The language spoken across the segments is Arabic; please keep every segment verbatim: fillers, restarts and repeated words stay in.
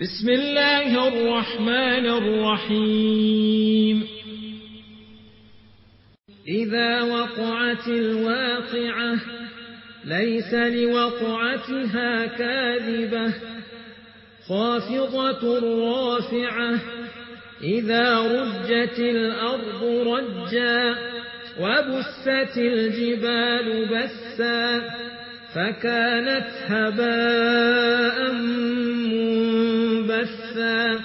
بسم الله الرحمن الرحيم إذا وقعت الواقعة ليس لوقعتها كاذبة خافضة رافعة إذا رجت الأرض رجا وبست الجبال بسا فكانت هباء منبثا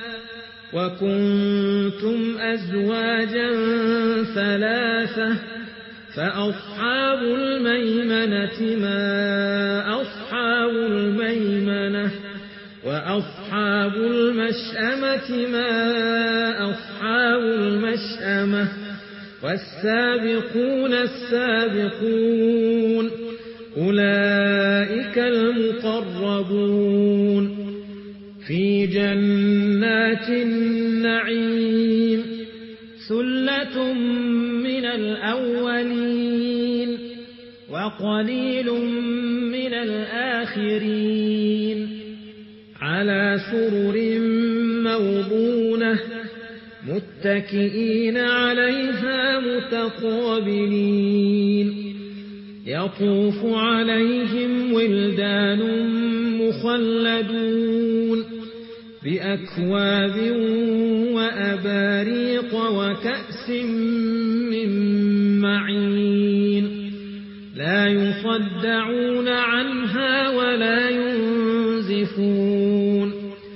وكنتم أزواجا ثلاثة فأصحاب الميمنة ما أصحاب الميمنة وأصحاب المشأمة ما أصحاب المشأمة والسابقون السابقون أولئك المقربون في جنات النعيم ثلة من الأولين وقليل من الآخرين على سرر موضونة متكئين عليها متقابلين يطوف عليهم ولدان مخلدون بأكواب وأباريق وكأس من معين لا يصدعون عنها ولا ينزفون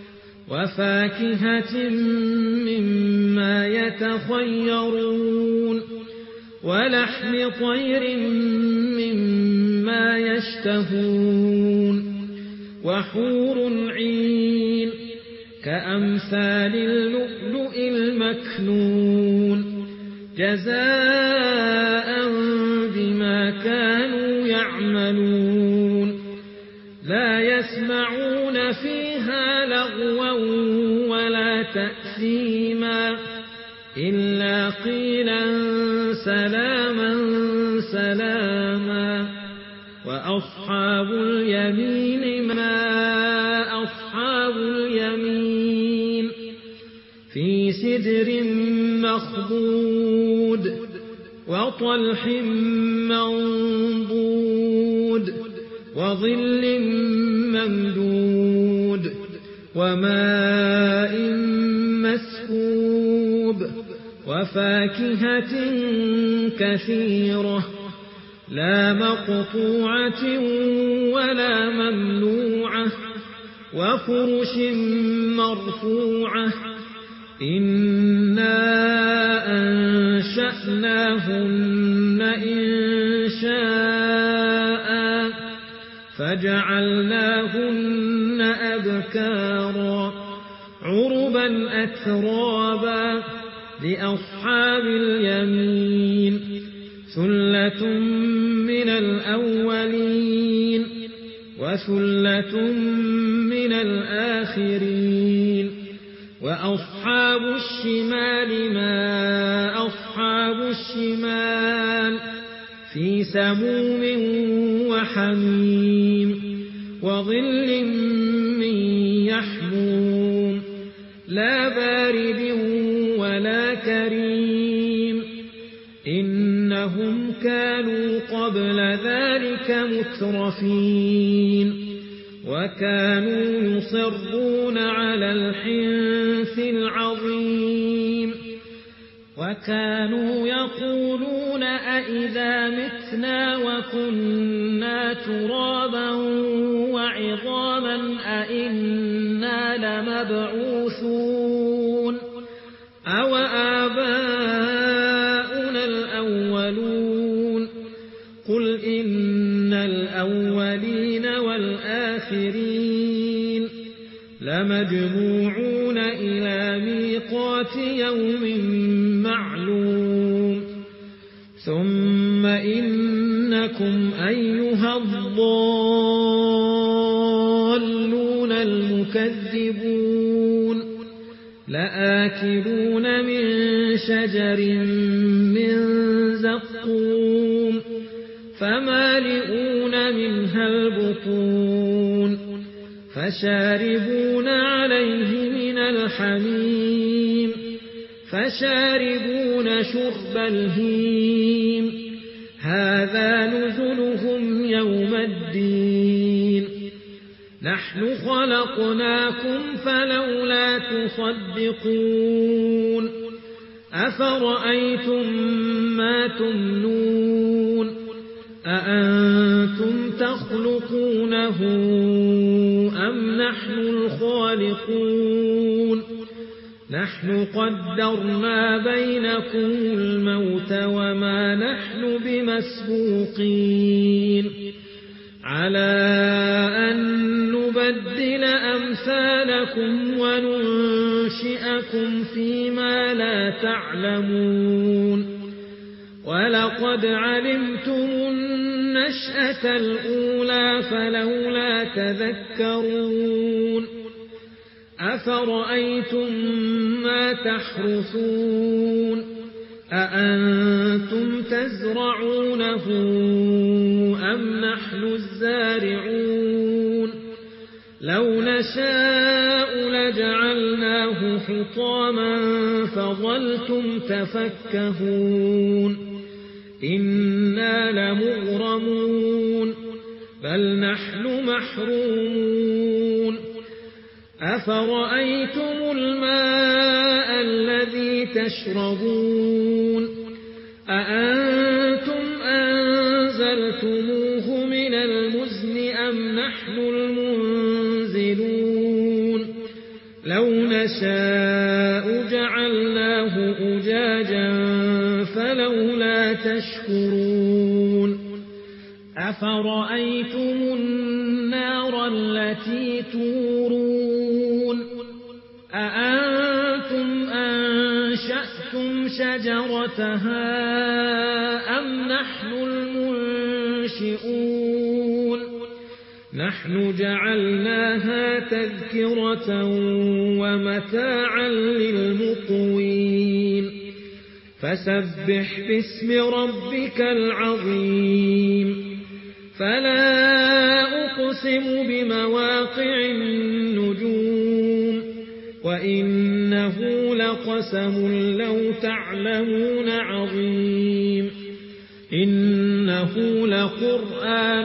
وفاكهة مما يتخيرون ولحم طير مما يشتهون وحور عين كأمثال اللؤلؤ المكنون جزاء بما كانوا يعملون لا يسمعون فيها لغوا ولا تأثيما إلا قيلا سلاما سلاما وأصحاب اليمين ما أصحاب اليمين في سدر مخضود وطلح منضود وظل ممدود وماء مسكوب وفاكهة كثيرة لا مقطوعة ولا ممنوعة وفرش مرفوعة إنا أنشأناهن إنشاء فجعلناهن أبكارا عربا أترابا لأصحاب اليمين ثلة من الأولين وثلة من الآخرين وأصحاب الشمال ما أصحاب الشمال في سموم وحميم وظل من يحموم لا بارد ولا كريم إنهم كانوا قبل ذلك مترفين وكانوا يصرون على الحنث العظيم وكانوا يقولون أئذا متنا وكنا ترابا وعظاما أئنا لمبعوثون أو آباؤنا الأولون قل إن الأولين والآخرين لمجموعون إلى ميقات يوم معلوم ثم إنكم أيها الضالون المكذبون لآكلون من شجر من زقوم فمالئون منها البطون فشاربون عليه الحميم فشاربون شرب الهيم هذا نزلهم يوم الدين نحن خلقناكم فلولا تصدقون أفرأيتم ما تمنون أأنتم تخلقونه أم نحن الخالقون نحن قدرنا بينكم الموت وما نحن بمسبوقين على أن نبدل أمثالكم وننشئكم فيما لا تعلمون ولقد علمتم النشأة الأولى فلولا تذكرون أفرأيتم ما تحرثون أأنتم تزرعونه أم نحن الزارعون لو نشاء لجعلناه حطاما فظلتم تفكهون إنا لمغرمون بل نحن محرومون أفرأيتم الماء الذي تشربون أأنتم أنزلتموه من المزن أم نحن المنزلون لو نشاء جعلناه أجاجا فلولا تشكرون أفرأيتم النار التي تورون أأنتم أنشأتم شجرتها أم نحن المنشئون نحن جعلناها تذكرة ومتاعا للمقوين فسبح باسم ربك العظيم فلا أقسم بمواقع النجوم وإنه لقسم لو تعلمون عظيم إنه لقرآن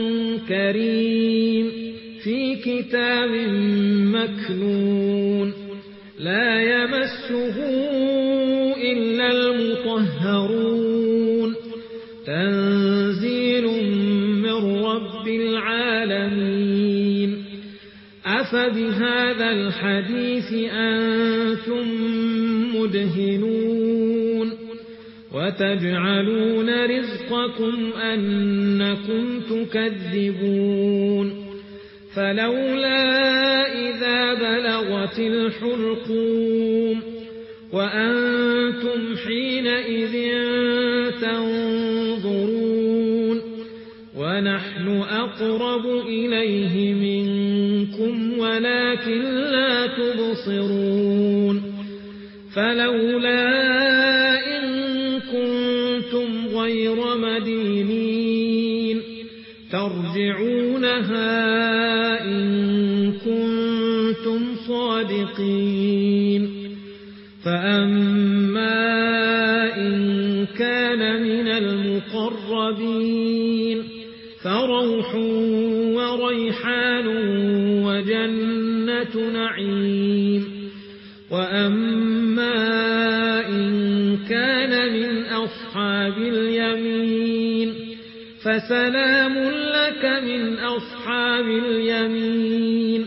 كريم في كتاب مكنون لا يمسه إلا المطهرون تنزيل من رب العالمين أفبهذا الحديث أنتم مدهنون وتجعلون رزقكم أنكم تكذبون فلولا إذا بلغت الحلقوم وأنتم حينئذ تنظرون ونحن أقرب إليه منكم ولكن لا تبصرون فلولا إن كنتم غير مدينين ترجعونها إن كنتم صادقين فأما إن كان من المقربين فروح وريحان وجنة نعيم وأما إن كان من أصحاب اليمين فسلام لك من أصحاب اليمين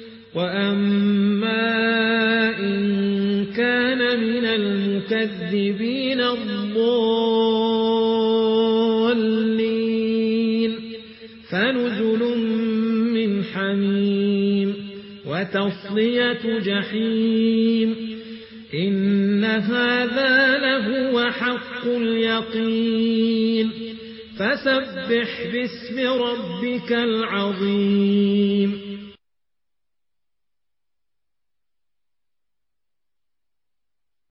وأما إن كان من المكذبين الضالين فنزل من حميم وتصلية جحيم إن هذا لهو حق اليقين فسبح باسم ربك العظيم